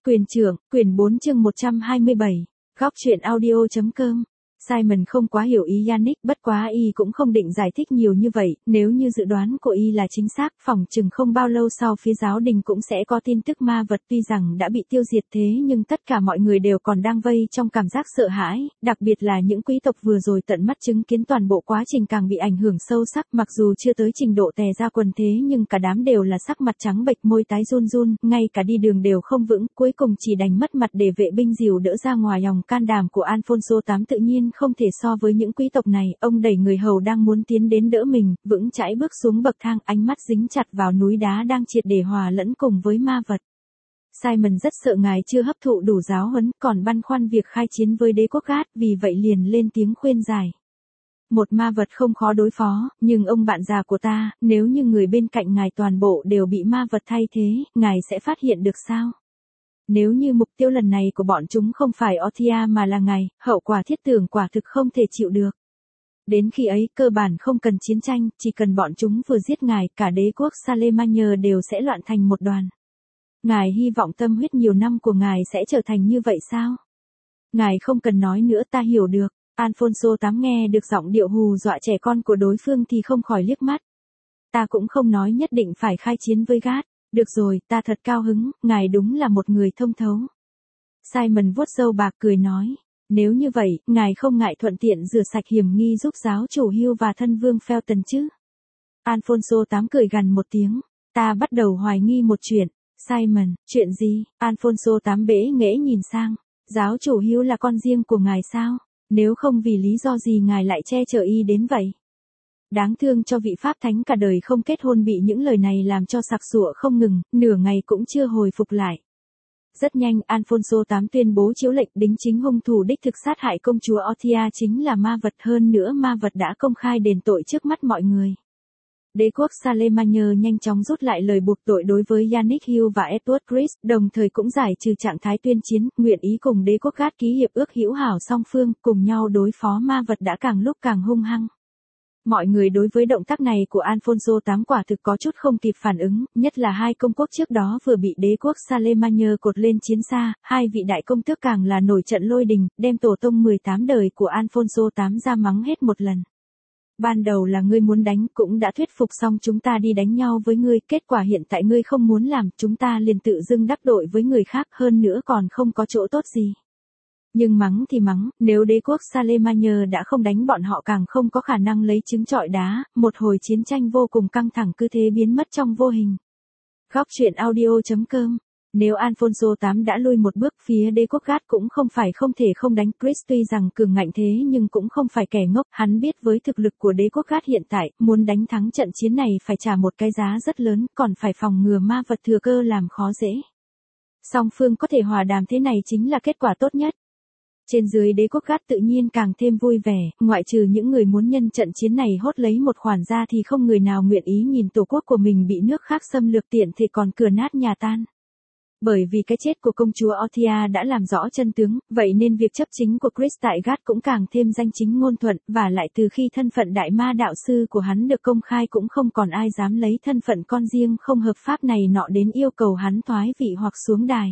Quyền trưởng, quyển 4 chương 127, góc truyện audio.com. Simon không quá hiểu ý Yannick, bất quá y cũng không định giải thích nhiều như vậy, nếu như dự đoán của y là chính xác, phỏng chừng không bao lâu sau phía giáo đình cũng sẽ có tin tức ma vật tuy rằng đã bị tiêu diệt thế nhưng tất cả mọi người đều còn đang vây trong cảm giác sợ hãi, đặc biệt là những quý tộc vừa rồi tận mắt chứng kiến toàn bộ quá trình càng bị ảnh hưởng sâu sắc, mặc dù chưa tới trình độ tè ra quần thế nhưng cả đám đều là sắc mặt trắng bệch, môi tái run run, ngay cả đi đường đều không vững, cuối cùng chỉ đành mất mặt để vệ binh dìu đỡ ra ngoài. Lòng can đảm của Alfonso VIII tự nhiên không thể so với những quý tộc này, ông đẩy người hầu đang muốn tiến đến đỡ mình, vững chãi bước xuống bậc thang, ánh mắt dính chặt vào núi đá đang triệt để hòa lẫn cùng với ma vật. Simon rất sợ ngài chưa hấp thụ đủ giáo huấn, còn băn khoăn việc khai chiến với đế quốc Gát, vì vậy liền lên tiếng khuyên giải. Một ma vật không khó đối phó, nhưng ông bạn già của ta, nếu như người bên cạnh ngài toàn bộ đều bị ma vật thay thế, ngài sẽ phát hiện được sao? Nếu như mục tiêu lần này của bọn chúng không phải Orthia mà là ngài, hậu quả thiết tưởng quả thực không thể chịu được. Đến khi ấy, cơ bản không cần chiến tranh, chỉ cần bọn chúng vừa giết ngài, cả đế quốc Salemagne đều sẽ loạn thành một đoàn. Ngài hy vọng tâm huyết nhiều năm của ngài sẽ trở thành như vậy sao? Ngài không cần nói nữa, ta hiểu được. Alfonso VIII nghe được giọng điệu hù dọa trẻ con của đối phương thì không khỏi liếc mắt. Ta cũng không nói nhất định phải khai chiến với Gát. Được rồi, ta thật cao hứng, ngài đúng là một người thông thấu. Simon vuốt râu bạc cười nói, nếu như vậy, ngài không ngại thuận tiện rửa sạch hiểm nghi giúp giáo chủ Hugh và thân vương Felton chứ? Alfonso VIII cười gằn một tiếng, ta bắt đầu hoài nghi một chuyện. Simon, chuyện gì? Alfonso VIII bẽ nghễ nhìn sang, giáo chủ Hugh là con riêng của ngài sao? Nếu không vì lý do gì ngài lại che chở y đến vậy? Đáng thương cho vị pháp thánh cả đời không kết hôn bị những lời này làm cho sặc sụa không ngừng, nửa ngày cũng chưa hồi phục lại. Rất nhanh, Alfonso VIII tuyên bố chiếu lệnh đính chính hung thủ đích thực sát hại công chúa Orthia chính là ma vật, hơn nữa ma vật đã công khai đền tội trước mắt mọi người. Đế quốc Salemagne nhanh chóng rút lại lời buộc tội đối với Yannick Hugh và Edward Chris, đồng thời cũng giải trừ trạng thái tuyên chiến, nguyện ý cùng đế quốc Gát ký hiệp ước hữu hảo song phương, cùng nhau đối phó ma vật đã càng lúc càng hung hăng. Mọi người đối với động tác này của Alfonso VIII quả thực có chút không kịp phản ứng, nhất là hai công quốc trước đó vừa bị đế quốc Salemagne cột lên chiến xa, hai vị đại công tước càng là nổi trận lôi đình, đem tổ tông 18 đời của Alfonso VIII ra mắng hết một lần. Ban đầu là ngươi muốn đánh, cũng đã thuyết phục xong chúng ta đi đánh nhau với ngươi, kết quả hiện tại ngươi không muốn làm, chúng ta liền tự dưng đắc tội với người khác, hơn nữa còn không có chỗ tốt gì. Nhưng mắng thì mắng, nếu đế quốc Salemagne đã không đánh bọn họ càng không có khả năng lấy trứng trọi đá, một hồi chiến tranh vô cùng căng thẳng cứ thế biến mất trong vô hình. Góc truyện audio.com. Nếu Alfonso VIII đã lui một bước, phía đế quốc Gát cũng không phải không thể không đánh. Chris tuy rằng cường ngạnh thế nhưng cũng không phải kẻ ngốc, hắn biết với thực lực của đế quốc Gát hiện tại, muốn đánh thắng trận chiến này phải trả một cái giá rất lớn, còn phải phòng ngừa ma vật thừa cơ làm khó dễ. Song phương có thể hòa đàm thế này chính là kết quả tốt nhất. Trên dưới đế quốc Gát tự nhiên càng thêm vui vẻ, ngoại trừ những người muốn nhân trận chiến này hốt lấy một khoản ra thì không người nào nguyện ý nhìn tổ quốc của mình bị nước khác xâm lược, tiện thì còn cửa nát nhà tan. Bởi vì cái chết của công chúa Orthia đã làm rõ chân tướng, vậy nên việc chấp chính của Chris tại Gát cũng càng thêm danh chính ngôn thuận, và lại từ khi thân phận đại ma đạo sư của hắn được công khai cũng không còn ai dám lấy thân phận con riêng không hợp pháp này nọ đến yêu cầu hắn thoái vị hoặc xuống đài.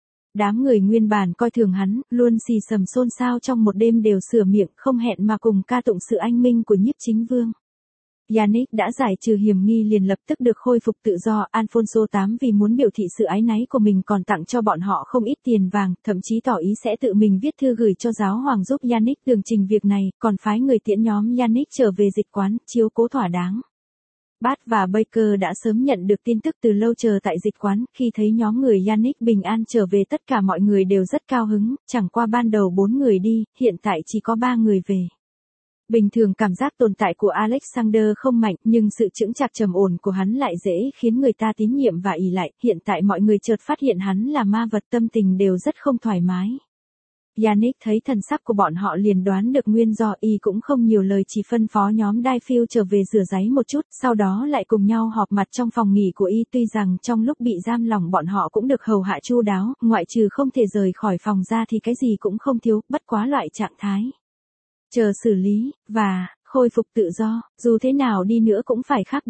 Đám người nguyên bản coi thường hắn, luôn xì xầm xôn xao trong một đêm đều sửa miệng không hẹn mà cùng ca tụng sự anh minh của nhiếp chính vương. Yannick đã giải trừ hiểm nghi liền lập tức được khôi phục tự do. Alfonso VIII vì muốn biểu thị sự áy náy của mình còn tặng cho bọn họ không ít tiền vàng, thậm chí tỏ ý sẽ tự mình viết thư gửi cho giáo hoàng giúp Yannick tường trình việc này, còn phái người tiễn nhóm Yannick trở về dịch quán, chiếu cố thỏa đáng. Bart và Baker đã sớm nhận được tin tức từ lâu chờ tại dịch quán, khi thấy nhóm người Yannick bình an trở về tất cả mọi người đều rất cao hứng, chẳng qua ban đầu 4 người đi, hiện tại chỉ có 3 người về. Bình thường cảm giác tồn tại của Alexander không mạnh, nhưng sự chững chạc trầm ổn của hắn lại dễ khiến người ta tín nhiệm và ỷ lại, hiện tại mọi người chợt phát hiện hắn là ma vật, tâm tình đều rất không thoải mái. Yannick thấy thần sắc của bọn họ liền đoán được nguyên do, y cũng không nhiều lời chỉ phân phó nhóm Daifield trở về rửa ráy một chút, sau đó lại cùng nhau họp mặt trong phòng nghỉ của y. Tuy rằng trong lúc bị giam lỏng bọn họ cũng được hầu hạ chu đáo, ngoại trừ không thể rời khỏi phòng ra thì cái gì cũng không thiếu, bất quá loại trạng thái chờ xử lý, và khôi phục tự do, dù thế nào đi nữa cũng phải khác biệt.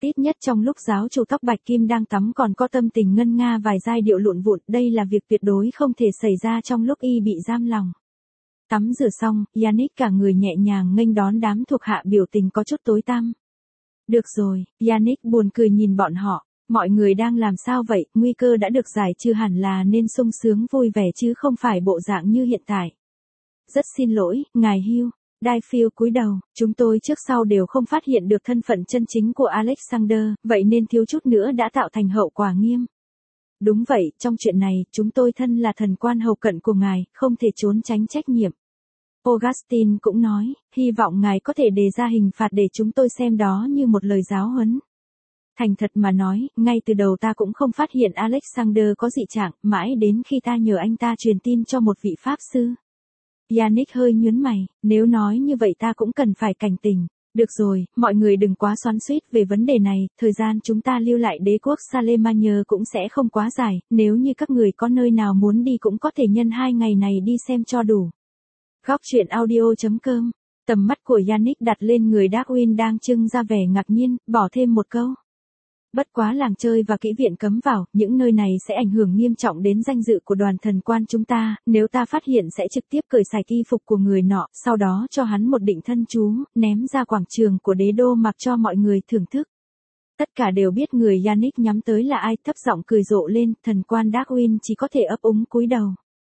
Ít nhất trong lúc giáo chủ tóc bạch kim đang tắm còn có tâm tình ngân nga vài giai điệu lụn vụn, đây là việc tuyệt đối không thể xảy ra trong lúc y bị giam lòng. Tắm rửa xong, Yannick cả người nhẹ nhàng nghênh đón đám thuộc hạ, biểu tình có chút tối tăm. Được rồi, Yannick buồn cười nhìn bọn họ, mọi người đang làm sao vậy, nguy cơ đã được giải trừ hẳn là nên sung sướng vui vẻ chứ không phải bộ dạng như hiện tại. Rất xin lỗi, ngài Hugh. Dayfield cúi đầu, chúng tôi trước sau đều không phát hiện được thân phận chân chính của Alexander, vậy nên thiếu chút nữa đã tạo thành hậu quả nghiêm. Đúng vậy, trong chuyện này, chúng tôi thân là thần quan hầu cận của ngài, không thể trốn tránh trách nhiệm. Augustine cũng nói, hy vọng ngài có thể đề ra hình phạt để chúng tôi xem đó như một lời giáo huấn. Thành thật mà nói, ngay từ đầu ta cũng không phát hiện Alexander có dị trạng, mãi đến khi ta nhờ anh ta truyền tin cho một vị pháp sư. Yannick hơi nhướng mày, nếu nói như vậy ta cũng cần phải cảnh tỉnh. Được rồi, mọi người đừng quá xoắn xuýt về vấn đề này, thời gian chúng ta lưu lại đế quốc Charlemagne cũng sẽ không quá dài, nếu như các người có nơi nào muốn đi cũng có thể nhân 2 ngày này đi xem cho đủ. Góc truyện audio.com. Tầm mắt của Yannick đặt lên người Darwin đang trưng ra vẻ ngạc nhiên, bỏ thêm một câu. Bất quá làng chơi và kỹ viện cấm vào, những nơi này sẽ ảnh hưởng nghiêm trọng đến danh dự của đoàn thần quan chúng ta, nếu ta phát hiện sẽ trực tiếp cởi sạch y phục của người nọ, sau đó cho hắn một định thân chú, ném ra quảng trường của đế đô mặc cho mọi người thưởng thức. Tất cả đều biết người Yannick nhắm tới là ai, thấp giọng cười rộ lên, thần quan Darwin chỉ có thể ấp úng cúi đầu.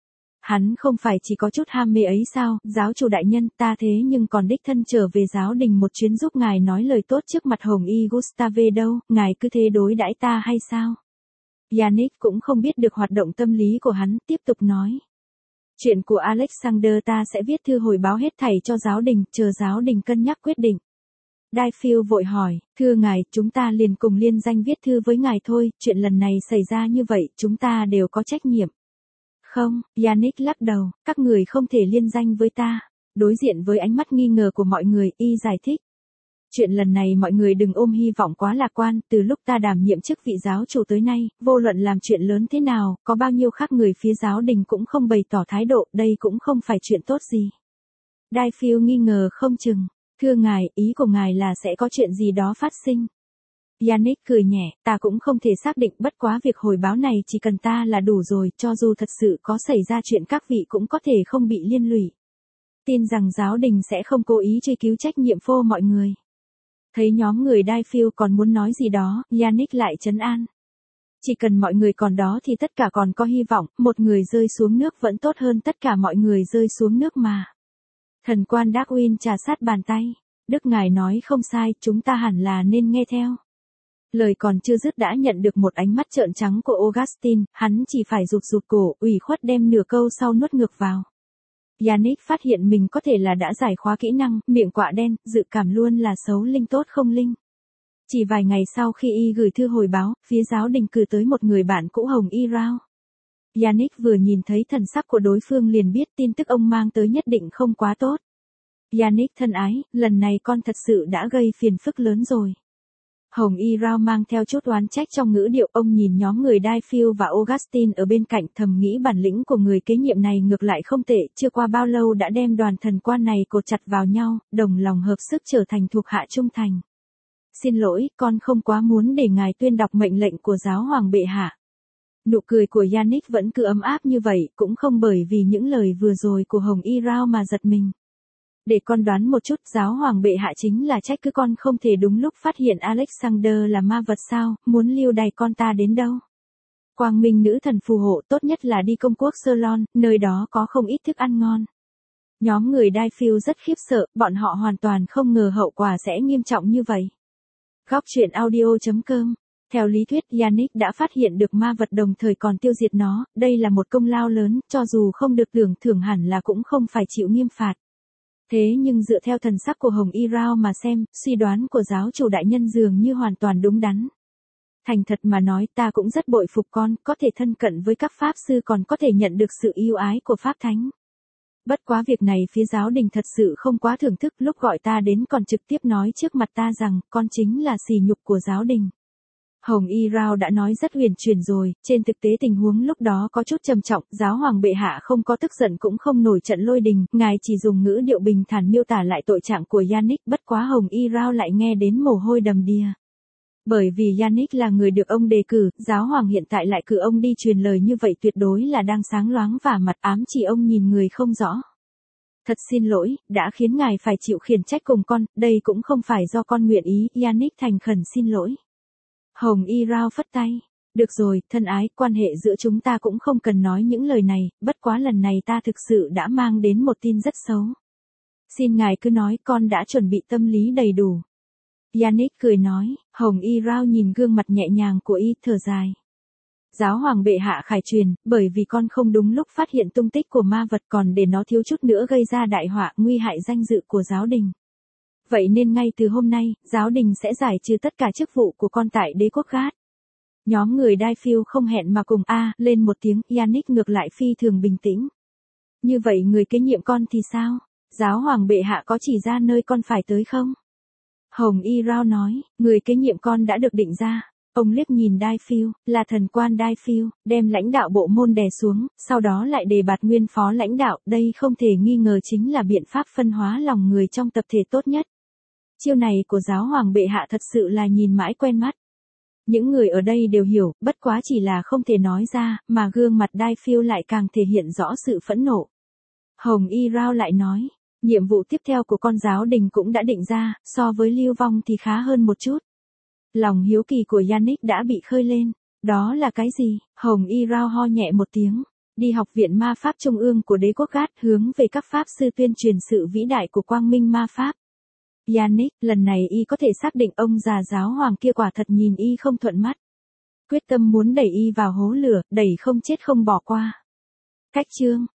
Hắn không phải chỉ có chút ham mê ấy sao, giáo chủ đại nhân, ta thế nhưng còn đích thân trở về giáo đình một chuyến giúp ngài nói lời tốt trước mặt Hồng Y Gustave đâu, ngài cứ thế đối đãi ta hay sao? Yannick cũng không biết được hoạt động tâm lý của hắn, tiếp tục nói. Chuyện của Alexander ta sẽ viết thư hồi báo hết thảy cho giáo đình, chờ giáo đình cân nhắc quyết định. Dayfield vội hỏi, thưa ngài, chúng ta liền cùng liên danh viết thư với ngài thôi, chuyện lần này xảy ra như vậy, chúng ta đều có trách nhiệm. Không, Yannick lắc đầu, các người không thể liên danh với ta. Đối diện với ánh mắt nghi ngờ của mọi người, y giải thích. Chuyện lần này mọi người đừng ôm hy vọng quá lạc quan, từ lúc ta đảm nhiệm chức vị giáo chủ tới nay, vô luận làm chuyện lớn thế nào, có bao nhiêu khác người phía giáo đình cũng không bày tỏ thái độ, đây cũng không phải chuyện tốt gì. Dayfield nghi ngờ không chừng, thưa ngài, ý của ngài là sẽ có chuyện gì đó phát sinh. Yannick cười nhẹ, ta cũng không thể xác định, bất quá việc hồi báo này chỉ cần ta là đủ rồi, cho dù thật sự có xảy ra chuyện các vị cũng có thể không bị liên lụy. Tin rằng giáo đình sẽ không cố ý truy cứu trách nhiệm phô mọi người. Thấy nhóm người Dayfield còn muốn nói gì đó, Yannick lại trấn an. Chỉ cần mọi người còn đó thì tất cả còn có hy vọng, một người rơi xuống nước vẫn tốt hơn tất cả mọi người rơi xuống nước mà. Thần quan Darwin trà sát bàn tay. Đức ngài nói không sai, chúng ta hẳn là nên nghe theo. Lời còn chưa dứt đã nhận được một ánh mắt trợn trắng của Augustine, hắn chỉ phải rụt cổ, ủy khuất đem nửa câu sau nuốt ngược vào. Yannick phát hiện mình có thể là đã giải khóa kỹ năng, miệng quạ đen, dự cảm luôn là xấu linh tốt không linh. Chỉ vài ngày sau khi y gửi thư hồi báo, phía giáo đình cử tới một người bạn cũ Hồng Y Rao. Yannick vừa nhìn thấy thần sắc của đối phương liền biết tin tức ông mang tới nhất định không quá tốt. Yannick thân ái, lần này con thật sự đã gây phiền phức lớn rồi. Hồng Y Rao mang theo chút oán trách trong ngữ điệu, ông nhìn nhóm người Dayfield và Augustine ở bên cạnh, thầm nghĩ bản lĩnh của người kế nhiệm này ngược lại không tệ, chưa qua bao lâu đã đem đoàn thần quan này cột chặt vào nhau, đồng lòng hợp sức trở thành thuộc hạ trung thành. Xin lỗi, con không quá muốn để ngài tuyên đọc mệnh lệnh của giáo hoàng bệ hạ. Nụ cười của Yannick vẫn cứ ấm áp như vậy, cũng không bởi vì những lời vừa rồi của Hồng Y Rao mà giật mình. Để con đoán một chút, giáo hoàng bệ hạ chính là trách cứ con không thể đúng lúc phát hiện Alexander là ma vật sao, muốn lưu đày con ta đến đâu. Quang minh nữ thần phù hộ, tốt nhất là đi công quốc Ceylon, nơi đó có không ít thức ăn ngon. Nhóm người Dayfield rất khiếp sợ, bọn họ hoàn toàn không ngờ hậu quả sẽ nghiêm trọng như vậy. Góc truyện audio.com. Theo lý thuyết, Yannick đã phát hiện được ma vật đồng thời còn tiêu diệt nó, đây là một công lao lớn, cho dù không được tưởng thưởng hẳn là cũng không phải chịu nghiêm phạt. Thế nhưng dựa theo thần sắc của Hồng Y Rao mà xem, suy đoán của giáo chủ đại nhân dường như hoàn toàn đúng đắn. Thành thật mà nói, ta cũng rất bội phục con, có thể thân cận với các pháp sư còn có thể nhận được sự yêu ái của pháp thánh. Bất quá việc này phía giáo đình thật sự không quá thưởng thức, lúc gọi ta đến còn trực tiếp nói trước mặt ta rằng, con chính là sỉ nhục của giáo đình. Hồng Y Rao đã nói rất huyền chuyển rồi, trên thực tế tình huống lúc đó có chút trầm trọng, giáo hoàng bệ hạ không có tức giận cũng không nổi trận lôi đình, ngài chỉ dùng ngữ điệu bình thản miêu tả lại tội trạng của Yannick, bất quá Hồng Y Rao lại nghe đến mồ hôi đầm đìa. Bởi vì Yannick là người được ông đề cử, giáo hoàng hiện tại lại cử ông đi truyền lời như vậy tuyệt đối là đang sáng loáng và mặt ám chỉ ông nhìn người không rõ. Thật xin lỗi, đã khiến ngài phải chịu khiển trách cùng con, đây cũng không phải do con nguyện ý, Yannick thành khẩn xin lỗi. Hồng Y Rao phất tay. Được rồi, thân ái, quan hệ giữa chúng ta cũng không cần nói những lời này, bất quá lần này ta thực sự đã mang đến một tin rất xấu. Xin ngài cứ nói, con đã chuẩn bị tâm lý đầy đủ. Yannick cười nói, Hồng Y Rao nhìn gương mặt nhẹ nhàng của y, thở dài. Giáo hoàng bệ hạ khải truyền, bởi vì con không đúng lúc phát hiện tung tích của ma vật còn để nó thiếu chút nữa gây ra đại họa nguy hại danh dự của giáo đình. Vậy nên ngay từ hôm nay, giáo đình sẽ giải trừ tất cả chức vụ của con tại đế quốc Gát. Nhóm người Daifield không hẹn mà cùng lên một tiếng, Yannick ngược lại phi thường bình tĩnh. Như vậy người kế nhiệm con thì sao? Giáo hoàng bệ hạ có chỉ ra nơi con phải tới không? Hồng Y Rao nói, người kế nhiệm con đã được định ra. Ông liếc nhìn Daifield, là thần quan Daifield, đem lãnh đạo bộ môn đè xuống, sau đó lại đề bạt nguyên phó lãnh đạo, đây không thể nghi ngờ chính là biện pháp phân hóa lòng người trong tập thể tốt nhất. Chiêu này của giáo hoàng bệ hạ thật sự là nhìn mãi quen mắt. Những người ở đây đều hiểu, bất quá chỉ là không thể nói ra, mà gương mặt Daifield lại càng thể hiện rõ sự phẫn nộ. Hồng Y Rao lại nói, nhiệm vụ tiếp theo của con giáo đình cũng đã định ra, so với lưu vong thì khá hơn một chút. Lòng hiếu kỳ của Yannick đã bị khơi lên. Đó là cái gì? Hồng Y Rao ho nhẹ một tiếng. Đi học viện ma pháp trung ương của đế quốc Gát hướng về các pháp sư tuyên truyền sự vĩ đại của quang minh ma pháp. Yannick, lần này y có thể xác định ông già giáo hoàng kia quả thật nhìn y không thuận mắt. Quyết tâm muốn đẩy y vào hố lửa, đẩy không chết không bỏ qua. Cách chương